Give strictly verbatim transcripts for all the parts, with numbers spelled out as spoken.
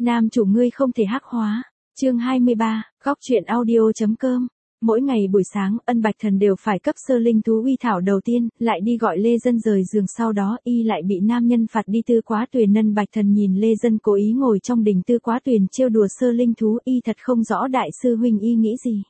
Nam chủ ngươi không thể hắc hóa. Chương hai mươi ba, góc truyện audio.com. Mỗi ngày buổi sáng, Ân Bạch Thần đều phải cấp sơ linh thú uy thảo đầu tiên, lại đi gọi Lê Dân rời giường, sau đó y lại bị nam nhân phạt đi Tư Quá Tuyền. Ân Bạch Thần nhìn Lê Dân cố ý ngồi trong đỉnh Tư Quá Tuyền trêu đùa sơ linh thú, y thật không rõ đại sư huynh y nghĩ gì.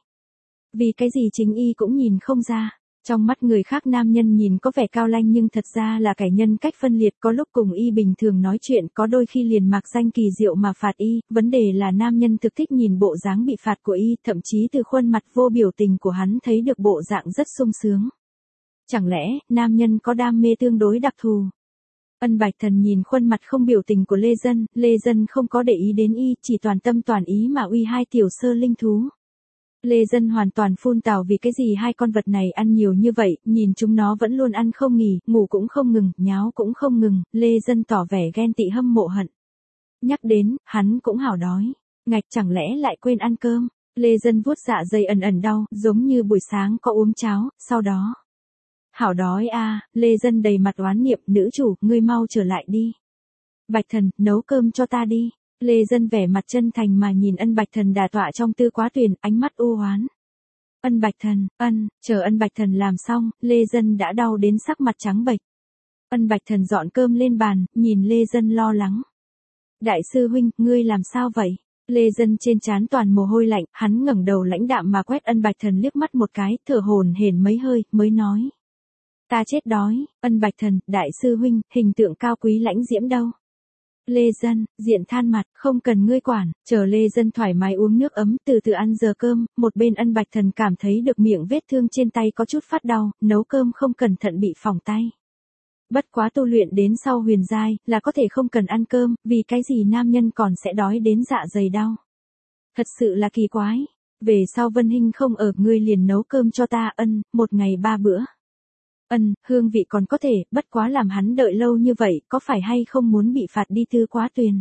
Vì cái gì chính y cũng nhìn không ra. Trong mắt người khác nam nhân nhìn có vẻ cao lanh nhưng thật ra là kẻ nhân cách phân liệt, có lúc cùng y bình thường nói chuyện, có đôi khi liền mạc danh kỳ diệu mà phạt y. Vấn đề là nam nhân thực thích nhìn bộ dáng bị phạt của y, thậm chí từ khuôn mặt vô biểu tình của hắn thấy được bộ dạng rất sung sướng. Chẳng lẽ, nam nhân có đam mê tương đối đặc thù? Ân Bạch Thần nhìn khuôn mặt không biểu tình của Lê Dân, Lê Dân không có để ý đến y, chỉ toàn tâm toàn ý mà uy hai tiểu sơ linh thú. Lê Dân hoàn toàn phun tào vì cái gì hai con vật này ăn nhiều như vậy, nhìn chúng nó vẫn luôn ăn không nghỉ, ngủ cũng không ngừng, nháo cũng không ngừng, Lê Dân tỏ vẻ ghen tị hâm mộ hận. Nhắc đến, hắn cũng hảo đói, ngạch chẳng lẽ lại quên ăn cơm, Lê Dân vuốt dạ dày ẩn ẩn đau, giống như buổi sáng có uống cháo, sau đó. Hảo đói a, Lê Dân đầy mặt oán niệm, nữ chủ, ngươi mau trở lại đi. Bạch Thần, nấu cơm cho ta đi. Lê Dân vẻ mặt chân thành mà nhìn Ân Bạch Thần đả tọa trong Tư Quá Tuyền, ánh mắt u hoán. Ân Bạch Thần, ân, chờ Ân Bạch Thần làm xong, Lê Dân đã đau đến sắc mặt trắng bệch. Ân Bạch Thần dọn cơm lên bàn, nhìn Lê Dân lo lắng. Đại sư huynh, ngươi làm sao vậy? Lê Dân trên trán toàn mồ hôi lạnh, hắn ngẩng đầu lãnh đạm mà quét Ân Bạch Thần liếc mắt một cái, thở hổn hển mấy hơi, mới nói. Ta chết đói. Ân Bạch Thần, đại sư huynh, hình tượng cao quý lãnh diễm đâu? Lê Dân, diện than mặt, không cần ngươi quản, chờ Lê Dân thoải mái uống nước ấm, từ từ ăn giờ cơm, một bên Ân Bạch Thần cảm thấy được miệng vết thương trên tay có chút phát đau, nấu cơm không cẩn thận bị phỏng tay. Bất quá tu luyện đến sau huyền giai, là có thể không cần ăn cơm, vì cái gì nam nhân còn sẽ đói đến dạ dày đau. Thật sự là kỳ quái, về sau Vân Hinh không ở, ngươi liền nấu cơm cho ta. Ân, một ngày ba bữa. Ân, hương vị còn có thể, bất quá làm hắn đợi lâu như vậy, có phải hay không muốn bị phạt đi Tư Quá Tuyền.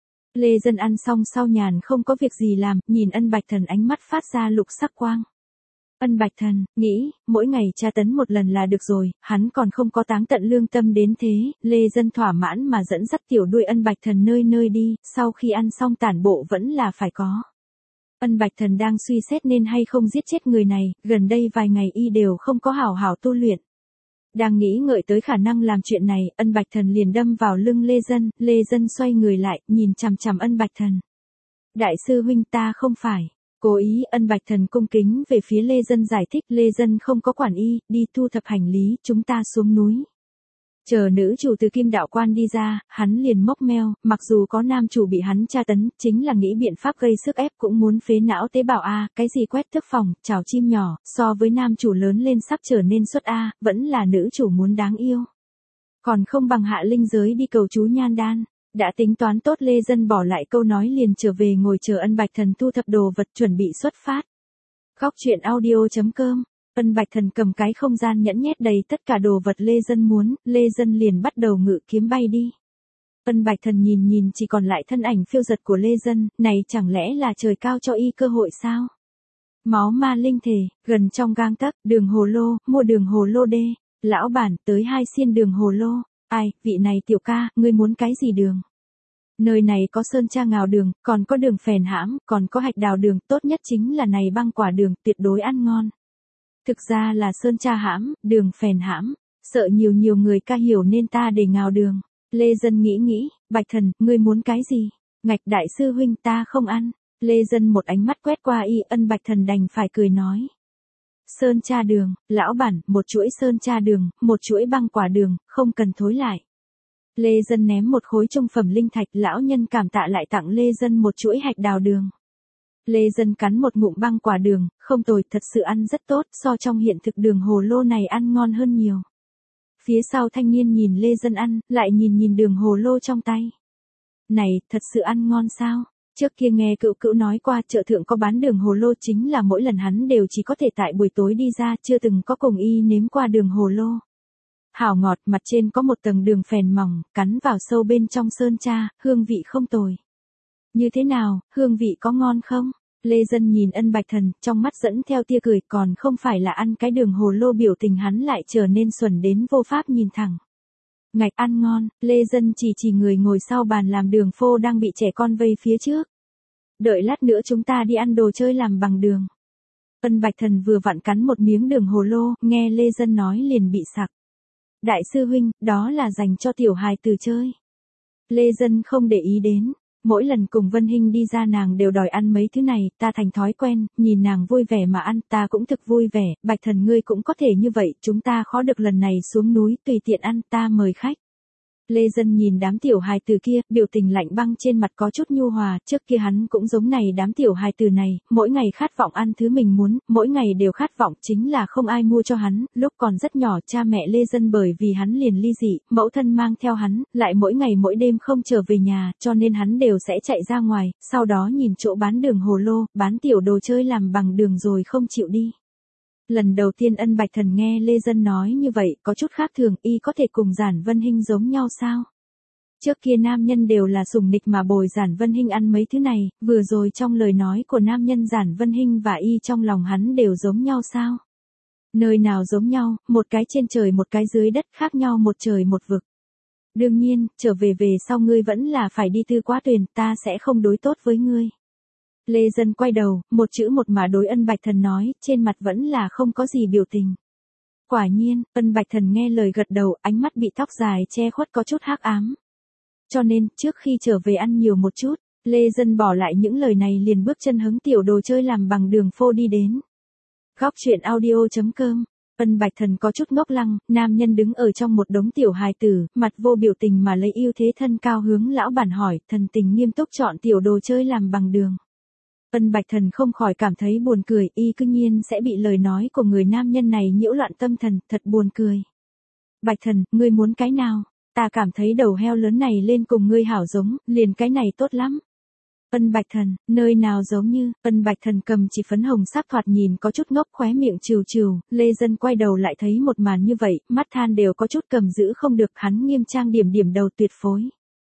Lê Dân ăn xong sau nhàn không có việc gì làm, nhìn Ân Bạch Thần ánh mắt phát ra lục sắc quang. Ân Bạch Thần, nghĩ, mỗi ngày tra tấn một lần là được rồi, hắn còn không có táng tận lương tâm đến thế. Lê Dân thỏa mãn mà dẫn dắt tiểu đuôi Ân Bạch Thần nơi nơi đi, sau khi ăn xong tản bộ vẫn là phải có. Ân Bạch Thần đang suy xét nên hay không giết chết người này, gần đây vài ngày y đều không có hảo hảo tu luyện. Đang nghĩ ngợi tới khả năng làm chuyện này, Ân Bạch Thần liền đâm vào lưng Lê Dân, Lê Dân xoay người lại, nhìn chằm chằm Ân Bạch Thần. Đại sư huynh, ta không phải cố ý. Ân Bạch Thần cung kính về phía Lê Dân giải thích, Lê Dân không có quản y, đi thu thập hành lý, chúng ta xuống núi. Chờ nữ chủ từ Kim Đạo Quan đi ra, hắn liền mốc meo, mặc dù có nam chủ bị hắn tra tấn, chính là nghĩ biện pháp gây sức ép cũng muốn phế não tế bào a, cái gì quét thức phòng, chào chim nhỏ, so với nam chủ lớn lên sắp trở nên xuất a, vẫn là nữ chủ muốn đáng yêu. Còn không bằng hạ linh giới đi cầu chú nhan đan. Đã tính toán tốt, Lê Dân bỏ lại câu nói liền trở về ngồi chờ Ân Bạch Thần thu thập đồ vật chuẩn bị xuất phát. Góc truyện audio.com. Ân Bạch Thần cầm cái không gian nhẫn nhét đầy tất cả đồ vật Lê Dân muốn, Lê Dân liền bắt đầu ngự kiếm bay đi. Ân Bạch Thần nhìn nhìn chỉ còn lại thân ảnh phiêu dật của Lê Dân, này chẳng lẽ là trời cao cho y cơ hội sao? Máu ma linh thể, gần trong gang tấc, đường hồ lô, mua đường hồ lô đê, lão bản, tới hai xiên đường hồ lô. Ai, vị này tiểu ca, ngươi muốn cái gì đường? Nơi này có sơn tra ngào đường, còn có đường phèn hãm, còn có hạch đào đường, tốt nhất chính là này băng quả đường, tuyệt đối ăn ngon. Thực ra là sơn tra hãm, đường phèn hãm, sợ nhiều nhiều người ca hiểu nên ta để ngào đường. Lê Dân nghĩ nghĩ, Bạch Thần, ngươi muốn cái gì? Ngạch đại sư huynh, ta không ăn. Lê Dân một ánh mắt quét qua y, Ân Bạch Thần đành phải cười nói. Sơn tra đường, lão bản, một chuỗi sơn tra đường, một chuỗi băng quả đường, không cần thối lại. Lê Dân ném một khối trung phẩm linh thạch, lão nhân cảm tạ lại tặng Lê Dân một chuỗi hạch đào đường. Lê Dân cắn một ngụm băng quả đường, không tồi, thật sự ăn rất tốt, so trong hiện thực đường hồ lô này ăn ngon hơn nhiều. Phía sau thanh niên nhìn Lê Dân ăn, lại nhìn nhìn đường hồ lô trong tay. Này, thật sự ăn ngon sao? Trước kia nghe cựu cữu nói qua chợ thượng có bán đường hồ lô, chính là mỗi lần hắn đều chỉ có thể tại buổi tối đi ra, chưa từng có cùng y nếm qua đường hồ lô. Hảo ngọt, mặt trên có một tầng đường phèn mỏng, cắn vào sâu bên trong sơn tra, hương vị không tồi. Như thế nào, hương vị có ngon không? Lê Dân nhìn Ân Bạch Thần, trong mắt dẫn theo tia cười, còn không phải là ăn cái đường hồ lô, biểu tình hắn lại trở nên xuẩn đến vô pháp nhìn thẳng. Ngạch ăn ngon, Lê Dân chỉ chỉ người ngồi sau bàn làm đường phô đang bị trẻ con vây phía trước. Đợi lát nữa chúng ta đi ăn đồ chơi làm bằng đường. Ân Bạch Thần vừa vặn cắn một miếng đường hồ lô, nghe Lê Dân nói liền bị sặc. Đại sư huynh, đó là dành cho tiểu hài tử chơi. Lê Dân không để ý đến. Mỗi lần cùng Vân Hinh đi ra nàng đều đòi ăn mấy thứ này, ta thành thói quen, nhìn nàng vui vẻ mà ăn, ta cũng thực vui vẻ, Bạch Thần ngươi cũng có thể như vậy, chúng ta khó được lần này xuống núi, tùy tiện ăn, ta mời khách. Lê Dân nhìn đám tiểu hài tử kia, biểu tình lạnh băng trên mặt có chút nhu hòa, trước kia hắn cũng giống này đám tiểu hài tử này, mỗi ngày khát vọng ăn thứ mình muốn, mỗi ngày đều khát vọng chính là không ai mua cho hắn, lúc còn rất nhỏ cha mẹ Lê Dân bởi vì hắn liền ly dị, mẫu thân mang theo hắn, lại mỗi ngày mỗi đêm không trở về nhà, cho nên hắn đều sẽ chạy ra ngoài, sau đó nhìn chỗ bán đường hồ lô, bán tiểu đồ chơi làm bằng đường rồi không chịu đi. Lần đầu tiên Ân Bạch Thần nghe Lê Dân nói như vậy, có chút khác thường, y có thể cùng Giản Vân Hinh giống nhau sao? Trước kia nam nhân đều là sủng nịch mà bồi Giản Vân Hinh ăn mấy thứ này, vừa rồi trong lời nói của nam nhân Giản Vân Hinh và y trong lòng hắn đều giống nhau sao? Nơi nào giống nhau, một cái trên trời một cái dưới đất, khác nhau một trời một vực. Đương nhiên, trở về về sau ngươi vẫn là phải đi Tư Quá Tuyền, ta sẽ không đối tốt với ngươi. Lê Dân quay đầu, một chữ một mà đối Ân Bạch Thần nói, trên mặt vẫn là không có gì biểu tình. Quả nhiên, Ân Bạch Thần nghe lời gật đầu, ánh mắt bị tóc dài che khuất có chút hắc ám. Cho nên, trước khi trở về ăn nhiều một chút, Lê Dân bỏ lại những lời này liền bước chân hứng tiểu đồ chơi làm bằng đường phô đi đến. Góc truyện audio chấm com. Ân Bạch Thần có chút ngốc lăng, nam nhân đứng ở trong một đống tiểu hài tử, mặt vô biểu tình mà lấy ưu thế thân cao hướng lão bản hỏi, thần tình nghiêm túc chọn tiểu đồ chơi làm bằng đường. Ân Bạch Thần không khỏi cảm thấy buồn cười, y cư nhiên sẽ bị lời nói của người nam nhân này nhiễu loạn tâm thần, thật buồn cười. Bạch Thần, ngươi muốn cái nào? Ta cảm thấy đầu heo lớn này lên cùng ngươi hảo giống, liền cái này tốt lắm. Ân Bạch Thần, nơi nào giống như, Ân Bạch Thần cầm chỉ phấn hồng sắc thoạt nhìn có chút ngốc khóe miệng trừ trừ, Lê Dân quay đầu lại thấy một màn như vậy, mắt than đều có chút cầm giữ không được, hắn nghiêm trang điểm điểm đầu tuyệt phối.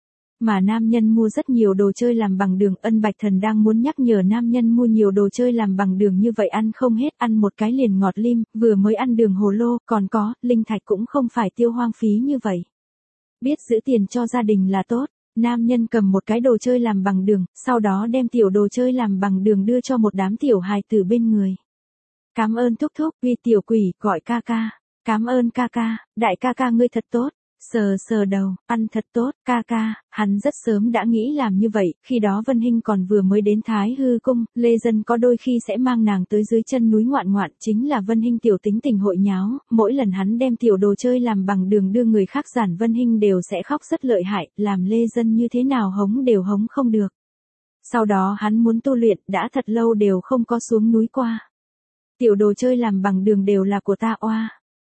Mà nam nhân mua rất nhiều đồ chơi làm bằng đường, Ân Bạch Thần đang muốn nhắc nhở nam nhân mua nhiều đồ chơi làm bằng đường như vậy ăn không hết, ăn một cái liền ngọt lim, vừa mới ăn đường hồ lô, còn có, linh thạch cũng không phải tiêu hoang phí như vậy. Biết giữ tiền cho gia đình là tốt, nam nhân cầm một cái đồ chơi làm bằng đường, sau đó đem tiểu đồ chơi làm bằng đường đưa cho một đám tiểu hài tử bên người. Cảm ơn thúc thúc, vì tiểu quỷ, gọi ca ca, cảm ơn ca ca, đại ca ca ngươi thật tốt. Sờ sờ đầu, ăn thật tốt, ca ca, hắn rất sớm đã nghĩ làm như vậy, khi đó Vân Hinh còn vừa mới đến Thái Hư Cung, Lê Dân có đôi khi sẽ mang nàng tới dưới chân núi ngoạn ngoạn, chính là Vân Hinh tiểu tính tình hội nháo, mỗi lần hắn đem tiểu đồ chơi làm bằng đường đưa người khác Giản Vân Hinh đều sẽ khóc rất lợi hại, làm Lê Dân như thế nào hống đều hống không được. Sau đó hắn muốn tu luyện, đã thật lâu đều không có xuống núi qua. Tiểu đồ chơi làm bằng đường đều là của ta oa.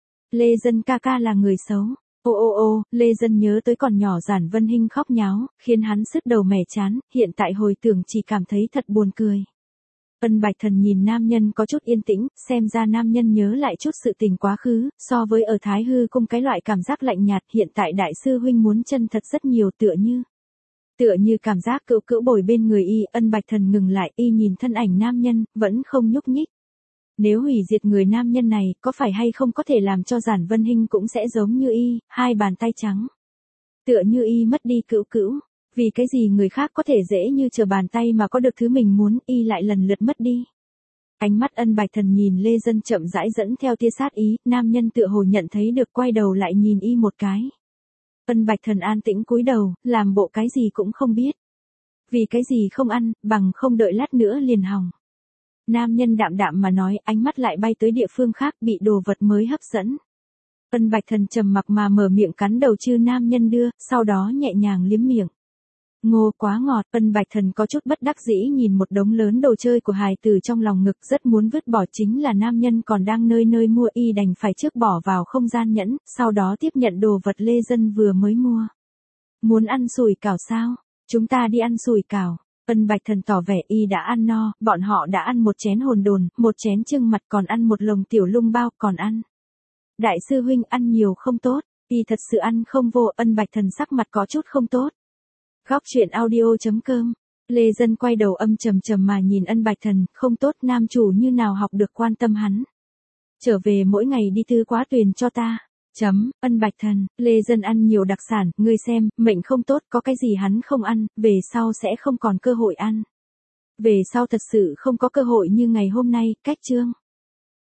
Lê Dân ca ca là người xấu. Ô ô ô, Lê Dân nhớ tới còn nhỏ Giản Vân Hinh khóc nháo, khiến hắn sứt đầu mẻ chán, hiện tại hồi tưởng chỉ cảm thấy thật buồn cười. Ân Bạch Thần nhìn nam nhân có chút yên tĩnh, xem ra nam nhân nhớ lại chút sự tình quá khứ, so với ở Thái Hư Cung cái loại cảm giác lạnh nhạt hiện tại đại sư huynh muốn chân thật rất nhiều tựa như. Tựa như cảm giác cữu cữu bồi bên người y, Ân Bạch Thần ngừng lại y nhìn thân ảnh nam nhân, vẫn không nhúc nhích. Nếu hủy diệt người nam nhân này, có phải hay không có thể làm cho Giản Vân Hinh cũng sẽ giống như y, hai bàn tay trắng. Tựa như y mất đi cữu cữu, vì cái gì người khác có thể dễ như trở bàn tay mà có được thứ mình muốn, y lại lần lượt mất đi. Ánh mắt Ân Bạch Thần nhìn Lê Dân chậm rãi dẫn theo tia sát ý, nam nhân tựa hồ nhận thấy được quay đầu lại nhìn y một cái. Ân Bạch Thần an tĩnh cúi đầu, làm bộ cái gì cũng không biết. Vì cái gì không ăn, bằng không đợi lát nữa liền hỏng. Nam nhân đạm đạm mà nói, ánh mắt lại bay tới địa phương khác, bị đồ vật mới hấp dẫn. Ân Bạch Thần trầm mặc mà mở miệng cắn đầu chư nam nhân đưa, sau đó nhẹ nhàng liếm miệng. Ngô quá ngọt, Ân Bạch Thần có chút bất đắc dĩ nhìn một đống lớn đồ chơi của hài tử trong lòng ngực, rất muốn vứt bỏ, chính là nam nhân còn đang nơi nơi mua, y đành phải trước bỏ vào không gian nhẫn, sau đó tiếp nhận đồ vật Lê Dân vừa mới mua. Muốn ăn sủi cảo sao? Chúng ta đi ăn sủi cảo. Ân Bạch Thần tỏ vẻ y đã ăn no, bọn họ đã ăn một chén hồn đồn, một chén trưng mặt, còn ăn một lồng tiểu lung bao, còn ăn. Đại sư huynh ăn nhiều không tốt, y thật sự ăn không vô, Ân Bạch Thần sắc mặt có chút không tốt. Góc truyện audio chấm com. Lê Dân quay đầu âm trầm trầm mà nhìn Ân Bạch Thần, không tốt, nam chủ như nào học được quan tâm hắn. Trở về mỗi ngày đi Tư Quá Tuyền cho ta. Chấm, ân bạch thần, Lê Dân ăn nhiều đặc sản, ngươi xem, mệnh không tốt, có cái gì hắn không ăn, về sau sẽ không còn cơ hội ăn. Về sau thật sự không có cơ hội như ngày hôm nay, cách chương.